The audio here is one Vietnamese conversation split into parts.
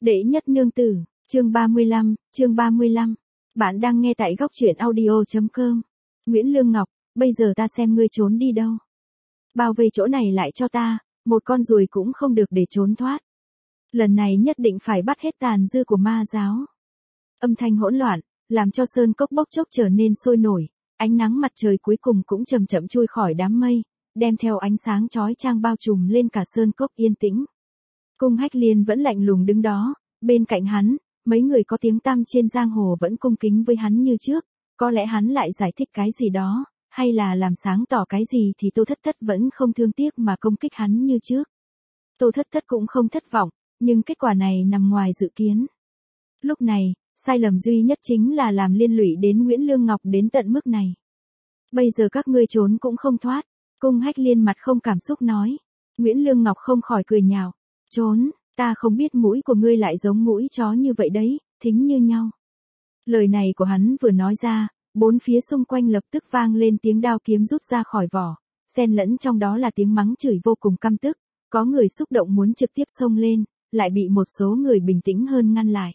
Đệ nhất nương tử, chương 35. Bạn đang nghe tại góc truyện audio.com. Nguyễn Lương Ngọc, bây giờ ta xem ngươi trốn đi đâu. Bao vây chỗ này lại cho ta, một con ruồi cũng không được để trốn thoát. Lần này nhất định phải bắt hết tàn dư của ma giáo. Âm thanh hỗn loạn, làm cho sơn cốc bốc chốc trở nên sôi nổi, ánh nắng mặt trời cuối cùng cũng chậm chậm chui khỏi đám mây, đem theo ánh sáng chói chang bao trùm lên cả sơn cốc yên tĩnh. Cung Hách Liên vẫn lạnh lùng đứng đó, bên cạnh hắn, mấy người có tiếng tăm trên giang hồ vẫn cung kính với hắn như trước, có lẽ hắn lại giải thích cái gì đó, hay là làm sáng tỏ cái gì thì Tô Thất Thất vẫn không thương tiếc mà công kích hắn như trước. Tô Thất Thất cũng không thất vọng, nhưng kết quả này nằm ngoài dự kiến. Lúc này, sai lầm duy nhất chính là làm liên lụy đến Nguyễn Lương Ngọc đến tận mức này. Bây giờ các ngươi trốn cũng không thoát, Cung Hách Liên mặt không cảm xúc nói. Nguyễn Lương Ngọc không khỏi cười nhạo. Trốn, ta không biết mũi của ngươi lại giống mũi chó như vậy đấy, thính như nhau. Lời này của hắn vừa nói ra, bốn phía xung quanh lập tức vang lên tiếng đao kiếm rút ra khỏi vỏ, xen lẫn trong đó là tiếng mắng chửi vô cùng căm tức, có người xúc động muốn trực tiếp xông lên, lại bị một số người bình tĩnh hơn ngăn lại.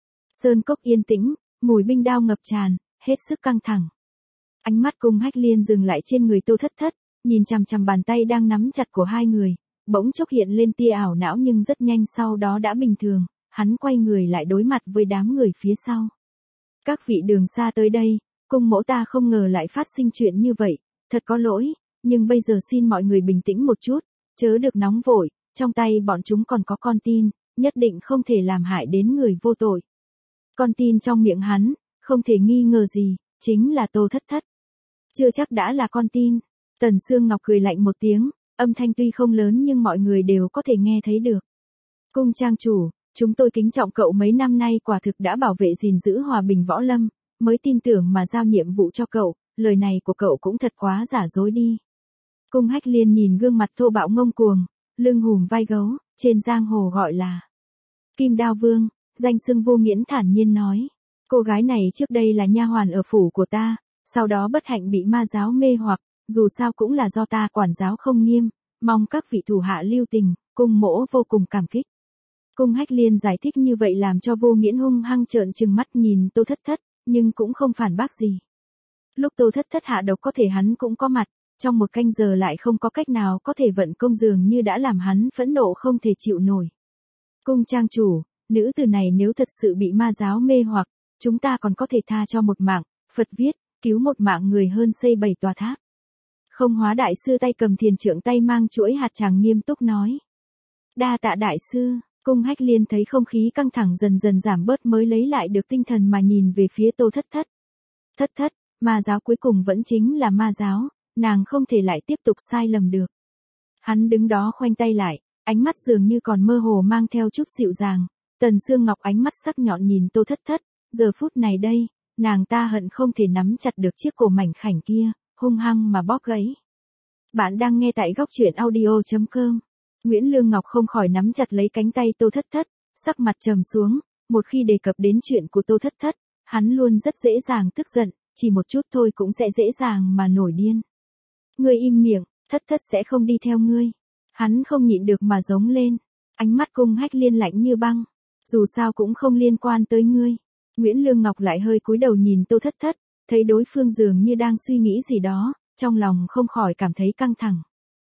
Sơn cốc yên tĩnh, mùi binh đao ngập tràn, hết sức căng thẳng. Ánh mắt Cung Hách Liên dừng lại trên người Tô Thất Thất, nhìn chằm chằm bàn tay đang nắm chặt của hai người, bỗng chốc hiện lên tia ảo não nhưng rất nhanh sau đó đã bình thường, hắn quay người lại đối mặt với đám người phía sau. Các vị đường xa tới đây, cung mẫu ta không ngờ lại phát sinh chuyện như vậy, thật có lỗi, nhưng bây giờ xin mọi người bình tĩnh một chút, chớ được nóng vội, trong tay bọn chúng còn có con tin, nhất định không thể làm hại đến người vô tội. Con tin trong miệng hắn, không thể nghi ngờ gì, chính là Tô Thất Thất. Chưa chắc đã là con tin. Tần Sương Ngọc cười lạnh một tiếng, âm thanh tuy không lớn nhưng mọi người đều có thể nghe thấy được. Cung trang chủ, chúng tôi kính trọng cậu mấy năm nay quả thực đã bảo vệ gìn giữ hòa bình võ lâm, mới tin tưởng mà giao nhiệm vụ cho cậu, lời này của cậu cũng thật quá giả dối đi. Cung Hách Liên nhìn gương mặt thô bạo ngông cuồng, lưng hùm vai gấu, trên giang hồ gọi là Kim Đao Vương, danh xưng Vô Nghiễn thản nhiên nói. Cô gái này trước đây là nha hoàn ở phủ của ta, sau đó bất hạnh bị ma giáo mê hoặc, dù sao cũng là do ta quản giáo không nghiêm, mong các vị thủ hạ lưu tình, cung mỗ vô cùng cảm kích. Cung Hách Liên giải thích như vậy làm cho Vô Nghiễn hung hăng trợn trừng mắt nhìn Tô Thất Thất, nhưng cũng không phản bác gì. Lúc Tô Thất Thất hạ độc có thể hắn cũng có mặt, trong một canh giờ lại không có cách nào có thể vận công dường như đã làm hắn phẫn nộ không thể chịu nổi. Cung trang chủ, nữ tử này nếu thật sự bị ma giáo mê hoặc, chúng ta còn có thể tha cho một mạng, Phật viết, cứu một mạng người hơn xây 7 tòa tháp. Không Hóa đại sư tay cầm thiền trượng tay mang chuỗi hạt tràng nghiêm túc nói. Đa tạ đại sư, Cung Hách Liên thấy không khí căng thẳng dần dần giảm bớt mới lấy lại được tinh thần mà nhìn về phía Tô Thất Thất. Thất Thất, ma giáo cuối cùng vẫn chính là ma giáo, nàng không thể lại tiếp tục sai lầm được. Hắn đứng đó khoanh tay lại, ánh mắt dường như còn mơ hồ mang theo chút dịu dàng. Tần Sương Ngọc ánh mắt sắc nhọn nhìn Tô Thất Thất, giờ phút này đây, nàng ta hận không thể nắm chặt được chiếc cổ mảnh khảnh kia, hung hăng mà bóp gãy. Bạn đang nghe tại góc truyện audio.com. Nguyễn Lương Ngọc không khỏi nắm chặt lấy cánh tay Tô Thất Thất, sắc mặt trầm xuống, một khi đề cập đến chuyện của Tô Thất Thất, hắn luôn rất dễ dàng tức giận, chỉ một chút thôi cũng sẽ dễ dàng mà nổi điên. Ngươi im miệng, Thất Thất sẽ không đi theo ngươi. Hắn không nhịn được mà giống lên, ánh mắt Cung Hách Liên lạnh như băng, dù sao cũng không liên quan tới ngươi. Nguyễn Lương Ngọc lại hơi cúi đầu nhìn Tô Thất Thất, thấy đối phương dường như đang suy nghĩ gì đó, trong lòng không khỏi cảm thấy căng thẳng.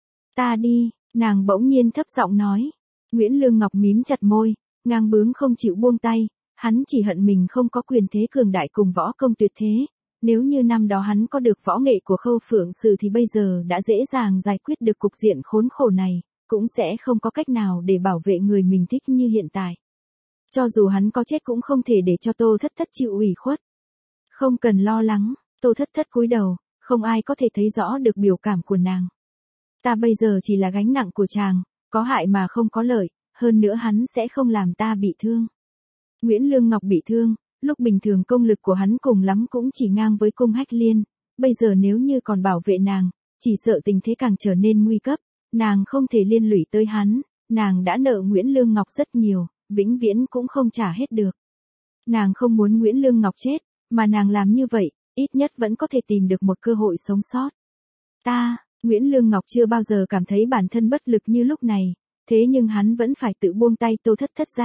Ta đi, nàng bỗng nhiên thấp giọng nói. Nguyễn Lương Ngọc mím chặt môi, ngang bướng không chịu buông tay, hắn chỉ hận mình không có quyền thế cường đại cùng võ công tuyệt thế. Nếu như năm đó hắn có được võ nghệ của Khâu Phượng Sử thì bây giờ đã dễ dàng giải quyết được cục diện khốn khổ này, cũng sẽ không có cách nào để bảo vệ người mình thích như hiện tại. Cho dù hắn có chết cũng không thể để cho Tô Thất Thất chịu ủy khuất. Không cần lo lắng, Tô Thất Thất cúi đầu, không ai có thể thấy rõ được biểu cảm của nàng. Ta bây giờ chỉ là gánh nặng của chàng, có hại mà không có lợi, hơn nữa hắn sẽ không làm ta bị thương. Nguyễn Lương Ngọc bị thương, lúc bình thường công lực của hắn cùng lắm cũng chỉ ngang với Cung Hách Liên, bây giờ nếu như còn bảo vệ nàng, chỉ sợ tình thế càng trở nên nguy cấp, nàng không thể liên lụy tới hắn, nàng đã nợ Nguyễn Lương Ngọc rất nhiều, vĩnh viễn cũng không trả hết được. Nàng không muốn Nguyễn Lương Ngọc chết, mà nàng làm như vậy, ít nhất vẫn có thể tìm được một cơ hội sống sót. Nguyễn Lương Ngọc chưa bao giờ cảm thấy bản thân bất lực như lúc này, thế nhưng hắn vẫn phải tự buông tay Tô Thất Thất ra,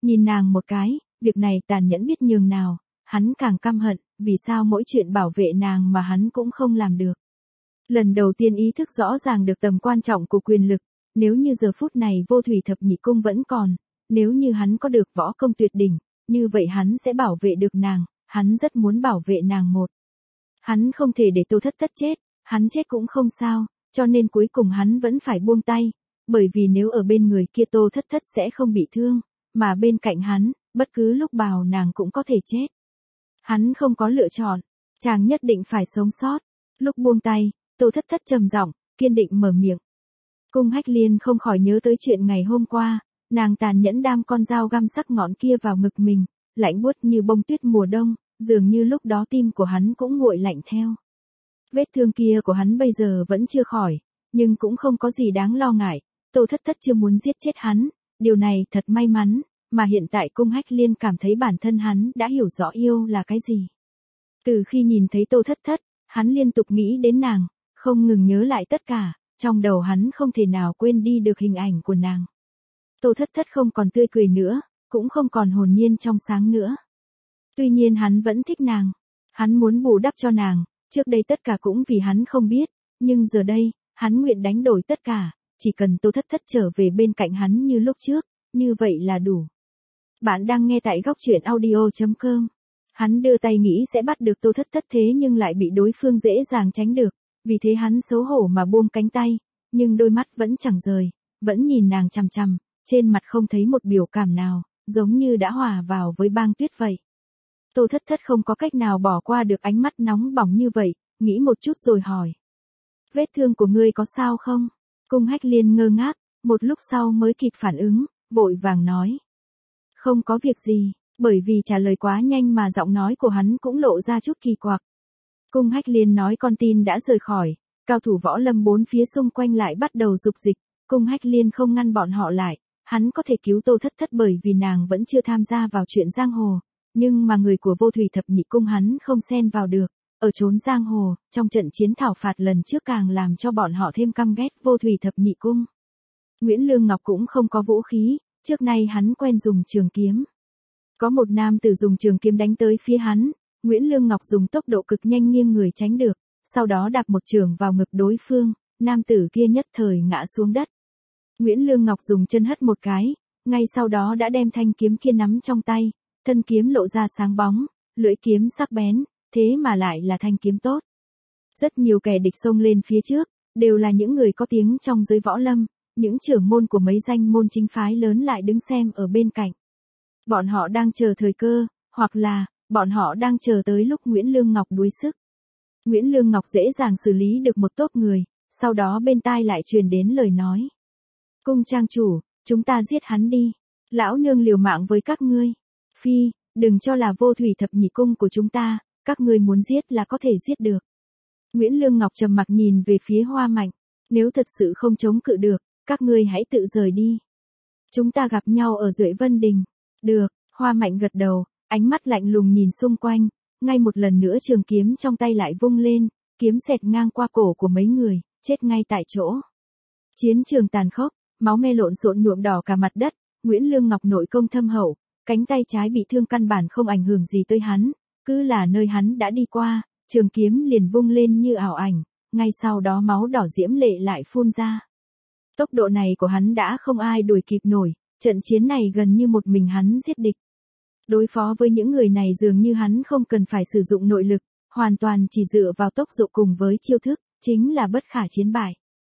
Nhìn nàng một cái, việc này tàn nhẫn biết nhường nào, hắn càng căm hận, vì sao mỗi chuyện bảo vệ nàng mà hắn cũng không làm được. Lần đầu tiên ý thức rõ ràng được tầm quan trọng của quyền lực, nếu như giờ phút này Vô Thủy Thập Nhị Cung vẫn còn, nếu như hắn có được võ công tuyệt đỉnh, như vậy hắn sẽ bảo vệ được nàng, hắn rất muốn bảo vệ nàng một. Hắn không thể để Tô Thất Thất chết, hắn chết cũng không sao, cho nên cuối cùng hắn vẫn phải buông tay, bởi vì nếu ở bên người kia Tô Thất Thất sẽ không bị thương, mà bên cạnh hắn, bất cứ lúc bào nàng cũng có thể chết. Hắn không có lựa chọn, chàng nhất định phải sống sót. Lúc buông tay, Tô Thất Thất trầm giọng, kiên định mở miệng. Cung Hách Liên không khỏi nhớ tới chuyện ngày hôm qua, nàng tàn nhẫn đam con dao găm sắc ngọn kia vào ngực mình, lạnh buốt như bông tuyết mùa đông, dường như lúc đó tim của hắn cũng nguội lạnh theo. Vết thương kia của hắn bây giờ vẫn chưa khỏi, nhưng cũng không có gì đáng lo ngại, Tô Thất Thất chưa muốn giết chết hắn, điều này thật may mắn, mà hiện tại Cung Hách Liên cảm thấy bản thân hắn đã hiểu rõ yêu là cái gì. Từ khi nhìn thấy Tô Thất Thất, hắn liên tục nghĩ đến nàng, không ngừng nhớ lại tất cả, trong đầu hắn không thể nào quên đi được hình ảnh của nàng. Tô Thất Thất không còn tươi cười nữa, cũng không còn hồn nhiên trong sáng nữa. Tuy nhiên hắn vẫn thích nàng, hắn muốn bù đắp cho nàng, trước đây tất cả cũng vì hắn không biết, nhưng giờ đây, hắn nguyện đánh đổi tất cả, chỉ cần Tô Thất Thất trở về bên cạnh hắn như lúc trước, như vậy là đủ. Bạn đang nghe tại góc truyện audio.com. Hắn đưa tay nghĩ sẽ bắt được Tô Thất Thất thế nhưng lại bị đối phương dễ dàng tránh được, vì thế hắn xấu hổ mà buông cánh tay, nhưng đôi mắt vẫn chẳng rời, vẫn nhìn nàng chằm chằm, trên mặt không thấy một biểu cảm nào, giống như đã hòa vào với băng tuyết vậy. Tô Thất Thất không có cách nào bỏ qua được ánh mắt nóng bỏng như vậy, nghĩ một chút rồi hỏi. Vết thương của ngươi có sao không? Cung Hách Liên ngơ ngác, một lúc sau mới kịp phản ứng, vội vàng nói. Không có việc gì, bởi vì trả lời quá nhanh mà giọng nói của hắn cũng lộ ra chút kỳ quặc. Cung Hách Liên nói con tin đã rời khỏi, cao thủ võ lâm bốn phía xung quanh lại bắt đầu dục dịch, Cung Hách Liên không ngăn bọn họ lại, hắn có thể cứu Tô Thất Thất bởi vì nàng vẫn chưa tham gia vào chuyện giang hồ, nhưng mà người của Vô Thủy Thập Nhị Cung hắn không xen vào được, ở chốn giang hồ, trong trận chiến thảo phạt lần trước càng làm cho bọn họ thêm căm ghét Vô Thủy Thập Nhị Cung. Nguyễn Lương Ngọc cũng không có vũ khí, trước nay hắn quen dùng trường kiếm. Có một nam tử dùng trường kiếm đánh tới phía hắn, Nguyễn Lương Ngọc dùng tốc độ cực nhanh nghiêng người tránh được, sau đó đạp một trường vào ngực đối phương, nam tử kia nhất thời ngã xuống đất. Nguyễn Lương Ngọc dùng chân hất một cái, ngay sau đó đã đem thanh kiếm kia nắm trong tay, thân kiếm lộ ra sáng bóng, lưỡi kiếm sắc bén, thế mà lại là thanh kiếm tốt. Rất nhiều kẻ địch xông lên phía trước, đều là những người có tiếng trong giới võ lâm, những trưởng môn của mấy danh môn chính phái lớn lại đứng xem ở bên cạnh. Bọn họ đang chờ thời cơ, hoặc là, bọn họ đang chờ tới lúc Nguyễn Lương Ngọc đuối sức. Nguyễn Lương Ngọc dễ dàng xử lý được một tốp người, sau đó bên tai lại truyền đến lời nói. Cung trang chủ, chúng ta giết hắn đi. Lão nương liều mạng với các ngươi. Phi, đừng cho là Vô Thủy Thập Nhị Cung của chúng ta, các ngươi muốn giết là có thể giết được. Nguyễn Lương Ngọc trầm mặc nhìn về phía Hoa Mạnh. Nếu thật sự không chống cự được, các ngươi hãy tự rời đi. Chúng ta gặp nhau ở Duệ Vân Đình. Được, Hoa Mạnh gật đầu, ánh mắt lạnh lùng nhìn xung quanh, ngay một lần nữa trường kiếm trong tay lại vung lên, kiếm xẹt ngang qua cổ của mấy người, chết ngay tại chỗ. Chiến trường tàn khốc, máu me lộn xộn nhuộm đỏ cả mặt đất, Nguyễn Lương Ngọc nội công thâm hậu, cánh tay trái bị thương căn bản không ảnh hưởng gì tới hắn, cứ là nơi hắn đã đi qua, trường kiếm liền vung lên như ảo ảnh, ngay sau đó máu đỏ diễm lệ lại phun ra. Tốc độ này của hắn đã không ai đuổi kịp nổi, trận chiến này gần như một mình hắn giết địch. Đối phó với những người này dường như hắn không cần phải sử dụng nội lực, hoàn toàn chỉ dựa vào tốc độ cùng với chiêu thức, chính là bất khả chiến bại.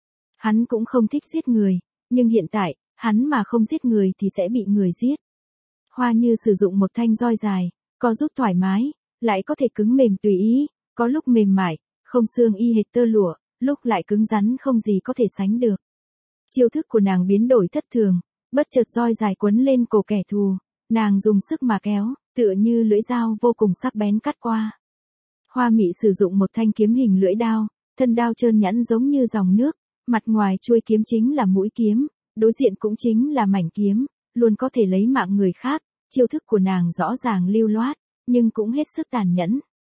Hắn cũng không thích giết người, nhưng hiện tại, hắn mà không giết người thì sẽ bị người giết. Hoa Như sử dụng một thanh roi dài, có rút thoải mái, lại có thể cứng mềm tùy ý, có lúc mềm mại, không xương y hệt tơ lụa, lúc lại cứng rắn không gì có thể sánh được. Chiêu thức của nàng biến đổi thất thường, bất chợt roi dài quấn lên cổ kẻ thù, nàng dùng sức mà kéo, tựa như lưỡi dao vô cùng sắc bén cắt qua. Hoa Mị sử dụng một thanh kiếm hình lưỡi đao, thân đao trơn nhẵn giống như dòng nước, mặt ngoài chuôi kiếm chính là mũi kiếm, đối diện cũng chính là mảnh kiếm, luôn có thể lấy mạng người khác, chiêu thức của nàng rõ ràng lưu loát, nhưng cũng hết sức tàn nhẫn.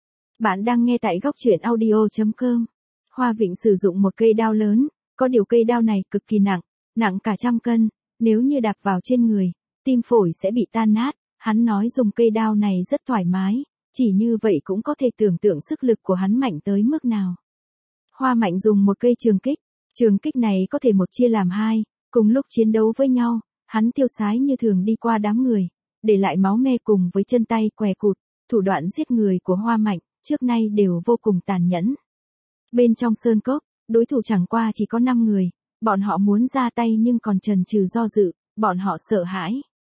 Bạn đang nghe tại góc truyện audio.com. Hoa Vịnh sử dụng một cây đao lớn, có điều cây đao này cực kỳ nặng, nặng cả 100 cân, nếu như đạp vào trên người, tim phổi sẽ bị tan nát, hắn nói dùng cây đao này rất thoải mái, chỉ như vậy cũng có thể tưởng tượng sức lực của hắn mạnh tới mức nào. Hoa Mạnh dùng một cây trường kích này có thể một chia làm hai, cùng lúc chiến đấu với nhau, hắn tiêu sái như thường đi qua đám người, để lại máu me cùng với chân tay què cụt, thủ đoạn giết người của Hoa Mạnh, trước nay đều vô cùng tàn nhẫn. Bên trong sơn cốc, đối thủ chẳng qua chỉ có 5 người, bọn họ muốn ra tay nhưng còn chần chừ do dự, bọn họ sợ hãi.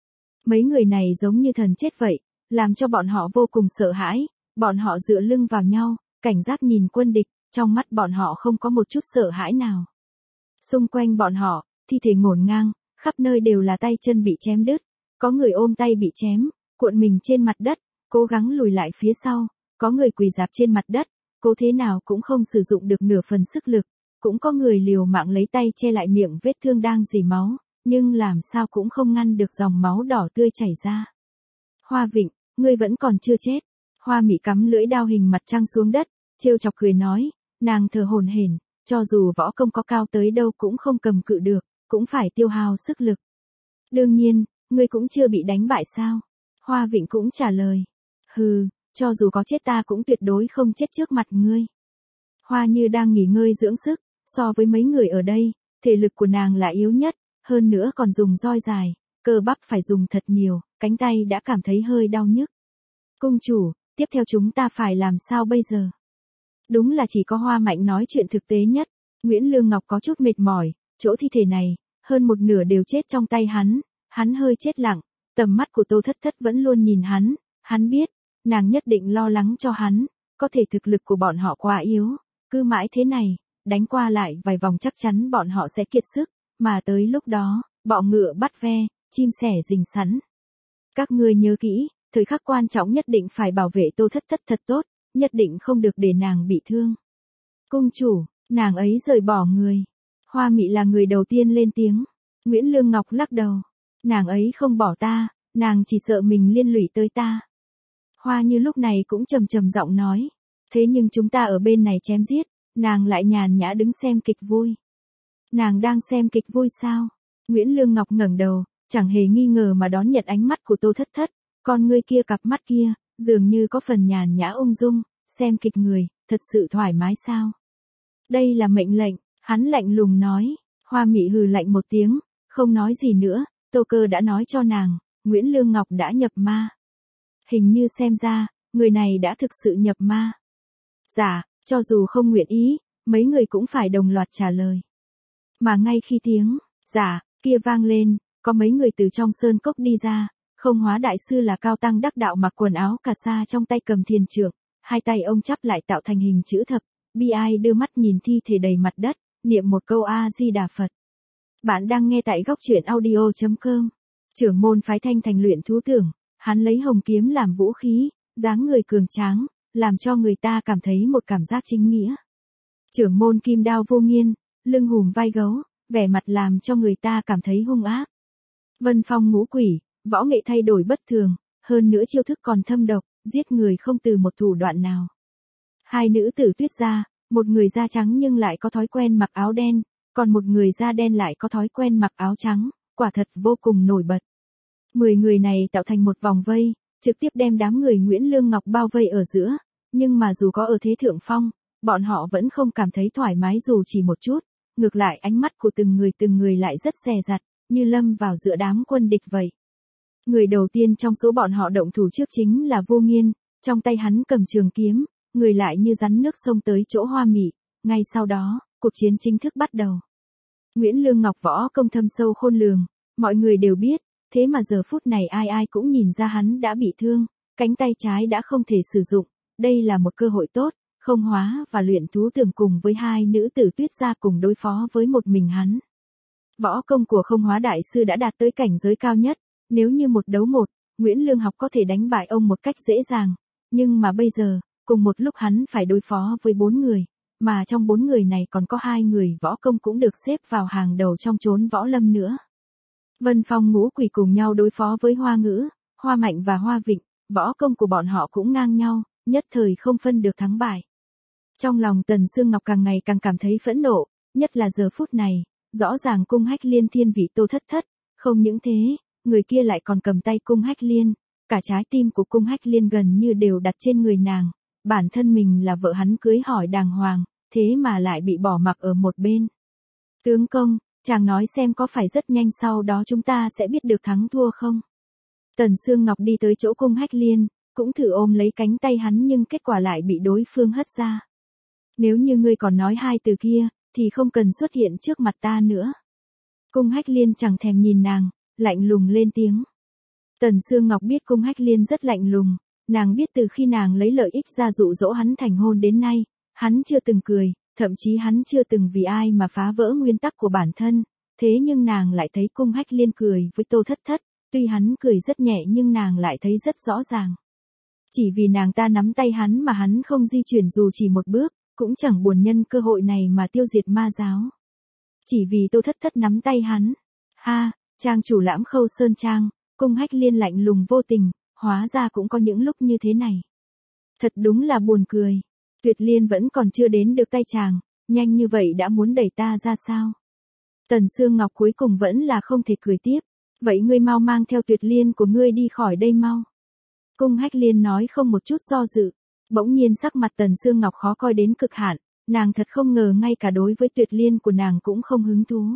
Mấy người này giống như thần chết vậy, làm cho bọn họ vô cùng sợ hãi, bọn họ dựa lưng vào nhau, cảnh giác nhìn quân địch, trong mắt bọn họ không có một chút sợ hãi nào. Xung quanh bọn họ, thi thể ngổn ngang, khắp nơi đều là tay chân bị chém đứt, có người ôm tay bị chém, cuộn mình trên mặt đất, cố gắng lùi lại phía sau, có người quỳ rạp trên mặt đất, cố thế nào cũng không sử dụng được nửa phần sức lực, cũng có người liều mạng lấy tay che lại miệng vết thương đang rỉ máu, nhưng làm sao cũng không ngăn được dòng máu đỏ tươi chảy ra. Hoa Vịnh, ngươi vẫn còn chưa chết. Hoa Mị cắm lưỡi đao hình mặt trăng xuống đất, trêu chọc cười nói, nàng thở hổn hển, cho dù võ công có cao tới đâu cũng không cầm cự được, cũng phải tiêu hao sức lực. Đương nhiên, ngươi cũng chưa bị đánh bại sao? Hoa Vịnh cũng trả lời, hừ, cho dù có chết ta cũng tuyệt đối không chết trước mặt ngươi. Hoa Như đang nghỉ ngơi dưỡng sức, so với mấy người ở đây, thể lực của nàng là yếu nhất, hơn nữa còn dùng roi dài, cơ bắp phải dùng thật nhiều, cánh tay đã cảm thấy hơi đau nhức. Cung chủ, tiếp theo chúng ta phải làm sao bây giờ? Đúng là chỉ có Hoa Mạnh nói chuyện thực tế nhất, Nguyễn Lương Ngọc có chút mệt mỏi, chỗ thi thể này, hơn một nửa đều chết trong tay hắn hơi chết lặng, tầm mắt của Tô Thất Thất vẫn luôn nhìn hắn biết, nàng nhất định lo lắng cho hắn, có thể thực lực của bọn họ quá yếu, cứ mãi thế này, đánh qua lại vài vòng chắc chắn bọn họ sẽ kiệt sức, mà tới lúc đó, bọ ngựa bắt ve, chim sẻ rình sắn. Các ngươi nhớ kỹ, thời khắc quan trọng nhất định phải bảo vệ Tô Thất Thất thật tốt, nhất định không được để nàng bị thương. Cung chủ, nàng ấy rời bỏ người. Hoa Mị là người đầu tiên lên tiếng. Nguyễn Lương Ngọc lắc đầu. Nàng ấy không bỏ ta, nàng chỉ sợ mình liên lụy tới ta. Hoa Như lúc này cũng trầm giọng nói. Thế nhưng chúng ta ở bên này chém giết, nàng lại nhàn nhã đứng xem kịch vui. Nàng đang xem kịch vui sao? Nguyễn Lương Ngọc ngẩng đầu, chẳng hề nghi ngờ mà đón nhận ánh mắt của Tô Thất Thất, con ngươi kia cặp mắt kia, dường như có phần nhàn nhã ung dung, xem kịch người, thật sự thoải mái sao? Đây là mệnh lệnh, hắn lạnh lùng nói, Hoa Mị hừ lạnh một tiếng, không nói gì nữa, Tô Cơ đã nói cho nàng, Nguyễn Lương Ngọc đã nhập ma. Hình như xem ra, người này đã thực sự nhập ma. Dạ, cho dù không nguyện ý, mấy người cũng phải đồng loạt trả lời. Mà ngay khi tiếng, dạ, kia vang lên, có mấy người từ trong sơn cốc đi ra, Không Hóa đại sư là cao tăng đắc đạo mặc quần áo cà sa trong tay cầm thiền trượng, hai tay ông chắp lại tạo thành hình chữ thập, bi ai đưa mắt nhìn thi thể đầy mặt đất, niệm một câu A Di Đà Phật. Bạn đang nghe tại góc truyện audio.com. Trưởng môn phái Thanh Thành luyện thú tưởng, hắn lấy hồng kiếm làm vũ khí, dáng người cường tráng, làm cho người ta cảm thấy một cảm giác chính nghĩa. Trưởng môn Kim Đao Vô Nghiên, lưng hùm vai gấu, vẻ mặt làm cho người ta cảm thấy hung ác. Vân Phong Ngũ Quỷ, võ nghệ thay đổi bất thường, hơn nữa chiêu thức còn thâm độc, giết người không từ một thủ đoạn nào. Hai nữ tử Tuyết gia, một người da trắng nhưng lại có thói quen mặc áo đen, còn một người da đen lại có thói quen mặc áo trắng, quả thật vô cùng nổi bật. 10 người này tạo thành một vòng vây, trực tiếp đem đám người Nguyễn Lương Ngọc bao vây ở giữa, nhưng mà dù có ở thế thượng phong, bọn họ vẫn không cảm thấy thoải mái dù chỉ một chút, ngược lại ánh mắt của từng người lại rất dè dặt, như lâm vào giữa đám quân địch vậy. Người đầu tiên trong số bọn họ động thủ trước chính là Vô Nghiên, trong tay hắn cầm trường kiếm, người lại như rắn nước xông tới chỗ Hoa Mị, ngay sau đó, cuộc chiến chính thức bắt đầu. Nguyễn Lương Ngọc võ công thâm sâu khôn lường, mọi người đều biết, thế mà giờ phút này ai cũng nhìn ra hắn đã bị thương, cánh tay trái đã không thể sử dụng, đây là một cơ hội tốt, Không Hóa và luyện thú tưởng cùng với hai nữ tử Tuyết gia cùng đối phó với một mình hắn. Võ công của Không Hóa đại sư đã đạt tới cảnh giới cao nhất, nếu như một đấu một, Nguyễn Lương Học có thể đánh bại ông một cách dễ dàng, nhưng mà bây giờ, cùng một lúc hắn phải đối phó với 4 người, mà trong 4 người này còn có 2 người võ công cũng được xếp vào hàng đầu trong chốn võ lâm nữa. Vân Phong Ngũ Quỷ cùng nhau đối phó với Hoa Ngữ, Hoa Mạnh và Hoa Vịnh, võ công của bọn họ cũng ngang nhau, nhất thời không phân được thắng bại. Trong lòng Tần Sương Ngọc càng ngày càng cảm thấy phẫn nộ, nhất là giờ phút này, rõ ràng cung hách liên thiên vị Tô Thất Thất, không những thế, người kia lại còn cầm tay Cung Hách Liên, cả trái tim của Cung Hách Liên gần như đều đặt trên người nàng, bản thân mình là vợ hắn cưới hỏi đàng hoàng, thế mà lại bị bỏ mặc ở một bên. Tướng công, chàng nói xem có phải rất nhanh sau đó chúng ta sẽ biết được thắng thua không? Tần Sương Ngọc đi tới chỗ Cung Hách Liên, cũng thử ôm lấy cánh tay hắn nhưng kết quả lại bị đối phương hất ra. Nếu như ngươi còn nói hai từ kia, thì không cần xuất hiện trước mặt ta nữa. Cung Hách Liên chẳng thèm nhìn nàng, lạnh lùng lên tiếng. Tần Sương Ngọc biết Cung Hách Liên rất lạnh lùng, nàng biết từ khi nàng lấy lợi ích ra dụ dỗ hắn thành hôn đến nay, hắn chưa từng cười, thậm chí hắn chưa từng vì ai mà phá vỡ nguyên tắc của bản thân, thế nhưng nàng lại thấy Cung Hách Liên cười với Tô Thất Thất, tuy hắn cười rất nhẹ nhưng nàng lại thấy rất rõ ràng. Chỉ vì nàng ta nắm tay hắn mà hắn không di chuyển dù chỉ một bước, cũng chẳng buồn nhân cơ hội này mà tiêu diệt ma giáo. Chỉ vì Tô Thất Thất nắm tay hắn. Ha, trang chủ Lãm Khâu Sơn Trang, Cung Hách Liên lạnh lùng vô tình, hóa ra cũng có những lúc như thế này. Thật đúng là buồn cười. Tuyệt Liên vẫn còn chưa đến được tay chàng, nhanh như vậy đã muốn đẩy ta ra sao? Tần Sương Ngọc cuối cùng vẫn là không thể cười tiếp. Vậy ngươi mau mang theo Tuyệt Liên của ngươi đi khỏi đây mau. Cung Hách Liên nói không một chút do dự. Bỗng nhiên sắc mặt Tần Sương Ngọc khó coi đến cực hạn, nàng thật không ngờ ngay cả đối với Tuyệt Liên của nàng cũng không hứng thú.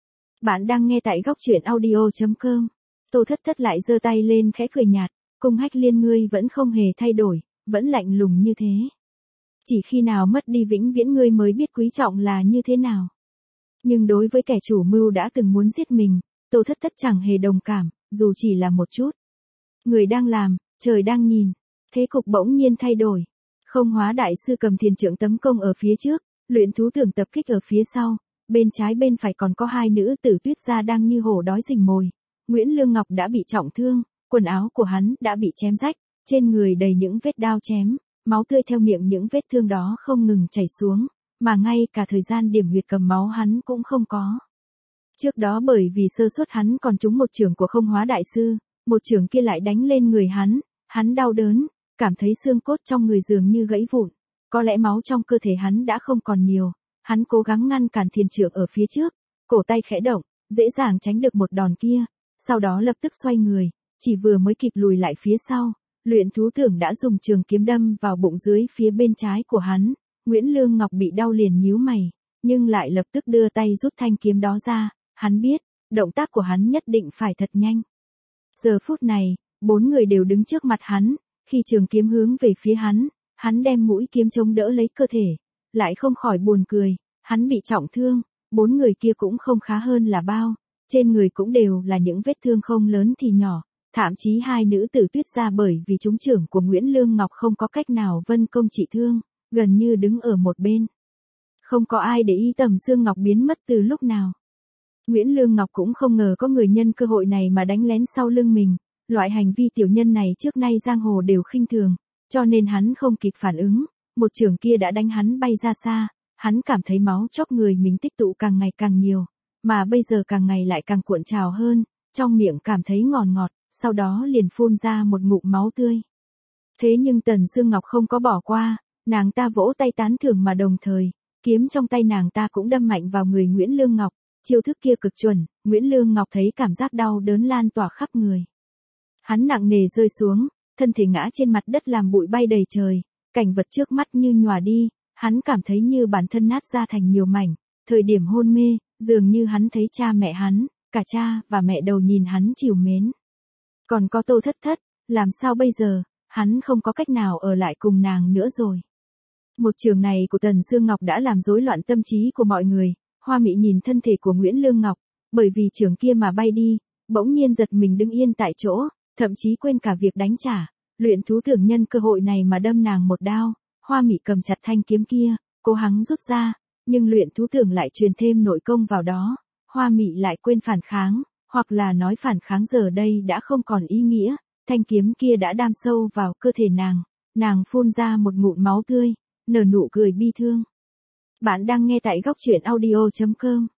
Bạn đang nghe tại góc truyện audio.com. Tô Thất Thất lại giơ tay lên khẽ cười nhạt, Cung Hách Liên ngươi vẫn không hề thay đổi, vẫn lạnh lùng như thế. Chỉ khi nào mất đi vĩnh viễn ngươi mới biết quý trọng là như thế nào. Nhưng đối với kẻ chủ mưu đã từng muốn giết mình, Tô Thất Thất chẳng hề đồng cảm, dù chỉ là một chút. Người đang làm, trời đang nhìn. Thế cục bỗng nhiên thay đổi. Không Hóa đại sư cầm thiền trượng tấn công ở phía trước, Luyện Thú Tưởng tập kích ở phía sau, bên trái bên phải còn có hai nữ tử Tuyết gia đang như hổ đói rình mồi. Nguyễn Lương Ngọc đã bị trọng thương, quần áo của hắn đã bị chém rách, trên người đầy những vết đao chém, máu tươi theo miệng những vết thương đó không ngừng chảy xuống, mà ngay cả thời gian điểm huyệt cầm máu hắn cũng không có. Trước đó bởi vì sơ suất hắn còn trúng một chưởng của Không Hóa đại sư, một chưởng kia lại đánh lên người hắn đau đớn, cảm thấy xương cốt trong người dường như gãy vụn, có lẽ máu trong cơ thể hắn đã không còn nhiều, hắn cố gắng ngăn cản thiền trượng ở phía trước, cổ tay khẽ động, dễ dàng tránh được một đòn kia, sau đó lập tức xoay người, chỉ vừa mới kịp lùi lại phía sau, Luyện Thú Tưởng đã dùng trường kiếm đâm vào bụng dưới phía bên trái của hắn, Nguyễn Lương Ngọc bị đau liền nhíu mày, nhưng lại lập tức đưa tay rút thanh kiếm đó ra, hắn biết, động tác của hắn nhất định phải thật nhanh. Giờ phút này, bốn người đều đứng trước mặt hắn, khi trường kiếm hướng về phía hắn đem mũi kiếm chống đỡ lấy cơ thể, lại không khỏi buồn cười, hắn bị trọng thương, bốn người kia cũng không khá hơn là bao, trên người cũng đều là những vết thương không lớn thì nhỏ, thậm chí hai nữ tử Tuyết gia bởi vì trúng chưởng của Nguyễn Lương Ngọc không có cách nào vân công trị thương, gần như đứng ở một bên. Không có ai để ý Tầm Sương Ngọc biến mất từ lúc nào. Nguyễn Lương Ngọc cũng không ngờ có người nhân cơ hội này mà đánh lén sau lưng mình, loại hành vi tiểu nhân này trước nay giang hồ đều khinh thường, cho nên hắn không kịp phản ứng, một chưởng kia đã đánh hắn bay ra xa, hắn cảm thấy máu chóc người mình tích tụ càng ngày càng nhiều, mà bây giờ càng ngày lại càng cuộn trào hơn, trong miệng cảm thấy ngọt ngọt, sau đó liền phun ra một ngụm máu tươi. Thế nhưng Tần Sương Ngọc không có bỏ qua, nàng ta vỗ tay tán thưởng mà đồng thời, kiếm trong tay nàng ta cũng đâm mạnh vào người Nguyễn Lương Ngọc, chiêu thức kia cực chuẩn, Nguyễn Lương Ngọc thấy cảm giác đau đớn lan tỏa khắp người. Hắn nặng nề rơi xuống, thân thể ngã trên mặt đất làm bụi bay đầy trời, cảnh vật trước mắt như nhòa đi, hắn cảm thấy như bản thân nát ra thành nhiều mảnh, thời điểm hôn mê, dường như hắn thấy cha mẹ hắn, cả cha và mẹ đầu nhìn hắn trìu mến. Còn có Tô Thất Thất, làm sao bây giờ, hắn không có cách nào ở lại cùng nàng nữa rồi. Một trường này của Tần Sương Ngọc đã làm rối loạn tâm trí của mọi người, Hoa Mị nhìn thân thể của Nguyễn Lương Ngọc, bởi vì trường kia mà bay đi, bỗng nhiên giật mình đứng yên tại chỗ, thậm chí quên cả việc đánh trả, Luyện Thú Tưởng nhân cơ hội này mà đâm nàng một đao, Hoa Mị cầm chặt thanh kiếm kia, cố gắng rút ra, nhưng Luyện Thú Tưởng lại truyền thêm nội công vào đó, Hoa Mị lại quên phản kháng, hoặc là nói phản kháng giờ đây đã không còn ý nghĩa, thanh kiếm kia đã đâm sâu vào cơ thể nàng phun ra một ngụm máu tươi, nở nụ cười bi thương. Bạn đang nghe tại góc truyện audio.com.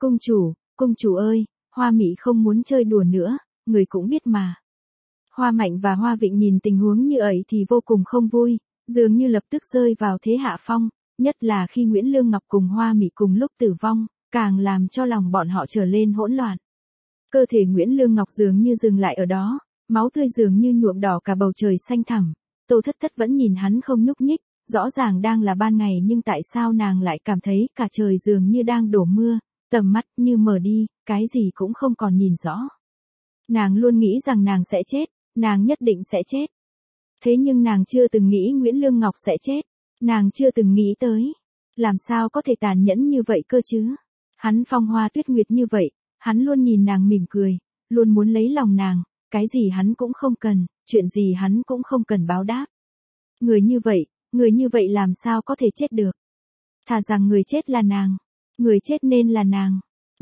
Cung chủ ơi, Hoa Mị không muốn chơi đùa nữa, người cũng biết mà. Hoa Mạnh và Hoa Vịnh nhìn tình huống như ấy thì vô cùng không vui, dường như lập tức rơi vào thế hạ phong, nhất là khi Nguyễn Lương Ngọc cùng Hoa Mị cùng lúc tử vong, càng làm cho lòng bọn họ trở lên hỗn loạn. Cơ thể Nguyễn Lương Ngọc dường như dừng lại ở đó, máu tươi dường như nhuộm đỏ cả bầu trời xanh thẳm. Tô Thất Thất vẫn nhìn hắn không nhúc nhích, rõ ràng đang là ban ngày nhưng tại sao nàng lại cảm thấy cả trời dường như đang đổ mưa, tầm mắt như mờ đi, cái gì cũng không còn nhìn rõ. Nàng luôn nghĩ rằng nàng sẽ chết, nàng nhất định sẽ chết. Thế nhưng nàng chưa từng nghĩ Nguyễn Lương Ngọc sẽ chết, nàng chưa từng nghĩ tới. Làm sao có thể tàn nhẫn như vậy cơ chứ? Hắn phong hoa tuyết nguyệt như vậy, hắn luôn nhìn nàng mỉm cười, luôn muốn lấy lòng nàng, cái gì hắn cũng không cần, chuyện gì hắn cũng không cần báo đáp. Người như vậy làm sao có thể chết được? Thà rằng người chết là nàng, người chết nên là nàng.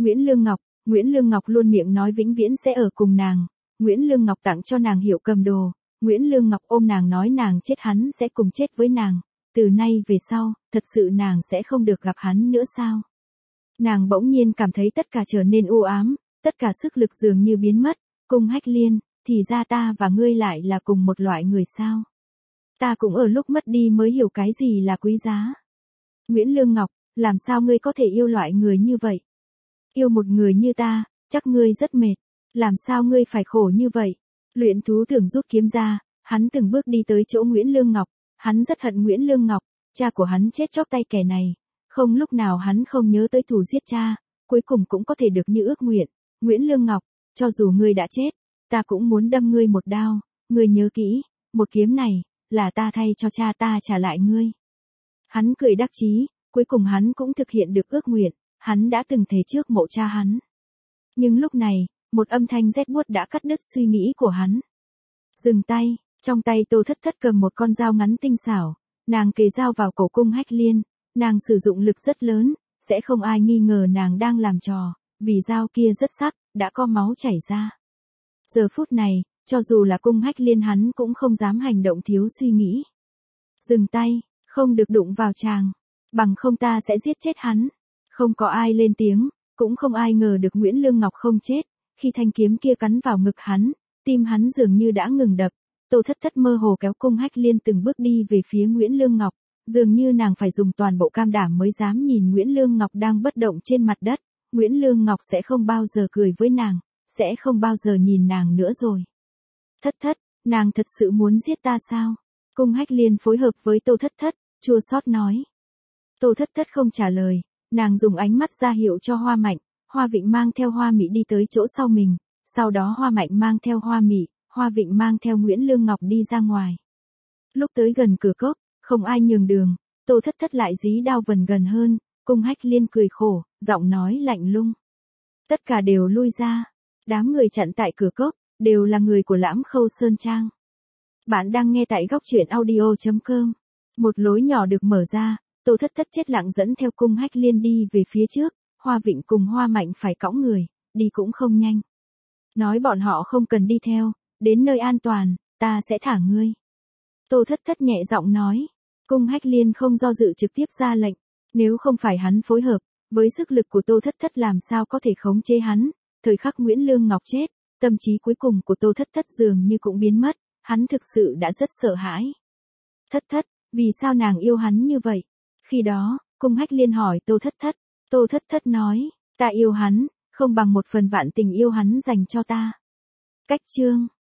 Nguyễn Lương Ngọc luôn miệng nói vĩnh viễn sẽ ở cùng nàng. Nguyễn Lương Ngọc tặng cho nàng hiệu cầm đồ. Nguyễn Lương Ngọc ôm nàng nói nàng chết hắn sẽ cùng chết với nàng. Từ nay về sau, thật sự nàng sẽ không được gặp hắn nữa sao? Nàng bỗng nhiên cảm thấy tất cả trở nên u ám, tất cả sức lực dường như biến mất. Cung Hách Liên, thì ra ta và ngươi lại là cùng một loại người sao? Ta cũng ở lúc mất đi mới hiểu cái gì là quý giá. Nguyễn Lương Ngọc, làm sao ngươi có thể yêu loại người như vậy? Yêu một người như ta, chắc ngươi rất mệt. Làm sao ngươi phải khổ như vậy? Luyện thú tưởng rút kiếm ra, hắn từng bước đi tới chỗ Nguyễn Lương Ngọc. Hắn rất hận Nguyễn Lương Ngọc, cha của hắn chết chóc tay kẻ này. Không lúc nào hắn không nhớ tới thù giết cha, cuối cùng cũng có thể được như ước nguyện. Nguyễn Lương Ngọc, cho dù ngươi đã chết, ta cũng muốn đâm ngươi một đao. Ngươi nhớ kỹ, một kiếm này, là ta thay cho cha ta trả lại ngươi. Hắn cười đắc chí, cuối cùng hắn cũng thực hiện được ước nguyện, hắn đã từng thề trước mộ cha hắn. Nhưng lúc này, một âm thanh rét buốt đã cắt đứt suy nghĩ của hắn. Dừng tay, trong tay Tô Thất Thất cầm một con dao ngắn tinh xảo, nàng kề dao vào cổ Cung Hách Liên, nàng sử dụng lực rất lớn, sẽ không ai nghi ngờ nàng đang làm trò, vì dao kia rất sắc, đã có máu chảy ra. Giờ phút này, cho dù là Cung Hách Liên hắn cũng không dám hành động thiếu suy nghĩ. Dừng tay, không được đụng vào chàng, bằng không ta sẽ giết chết hắn. Không có ai lên tiếng, cũng không ai ngờ được Nguyễn Lương Ngọc không chết, khi thanh kiếm kia cắn vào ngực hắn, tim hắn dường như đã ngừng đập. Tô Thất Thất mơ hồ kéo Cung Hách Liên từng bước đi về phía Nguyễn Lương Ngọc, dường như nàng phải dùng toàn bộ cam đảm mới dám nhìn Nguyễn Lương Ngọc đang bất động trên mặt đất. Nguyễn Lương Ngọc sẽ không bao giờ cười với nàng, sẽ không bao giờ nhìn nàng nữa rồi. Thất Thất, nàng thật sự muốn giết ta sao? Cung Hách Liên phối hợp với Tô Thất Thất, chua xót nói. Tô Thất Thất không trả lời, nàng dùng ánh mắt ra hiệu cho Hoa Mạnh, Hoa Vịnh mang theo Hoa Mị đi tới chỗ sau mình, sau đó Hoa Mạnh mang theo Hoa Mị, Hoa Vịnh mang theo Nguyễn Lương Ngọc đi ra ngoài. Lúc tới gần cửa cốc, không ai nhường đường, Tô Thất Thất lại dí đao vần gần hơn, Cung Hách Liên cười khổ, giọng nói lạnh lùng. Tất cả đều lui ra, đám người chặn tại cửa cốc, đều là người của Lãm Khâu Sơn Trang. Bạn đang nghe tại góc truyện audio.com. Một lối nhỏ được mở ra, Tô Thất Thất chết lặng dẫn theo Cung Hách Liên đi về phía trước, Hoa Vịnh cùng Hoa Mạnh phải cõng người, đi cũng không nhanh. Nói bọn họ không cần đi theo, đến nơi an toàn, ta sẽ thả ngươi. Tô Thất Thất nhẹ giọng nói, Cung Hách Liên không do dự trực tiếp ra lệnh, nếu không phải hắn phối hợp, với sức lực của Tô Thất Thất làm sao có thể khống chế hắn. Thời khắc Nguyễn Lương Ngọc chết, tâm trí cuối cùng của Tô Thất Thất dường như cũng biến mất, hắn thực sự đã rất sợ hãi. Thất Thất, vì sao nàng yêu hắn như vậy? Khi đó, Cung Hách Liên hỏi Tô Thất Thất, Tô Thất Thất nói, ta yêu hắn, không bằng 1/1000 tình yêu hắn dành cho ta. Cách chương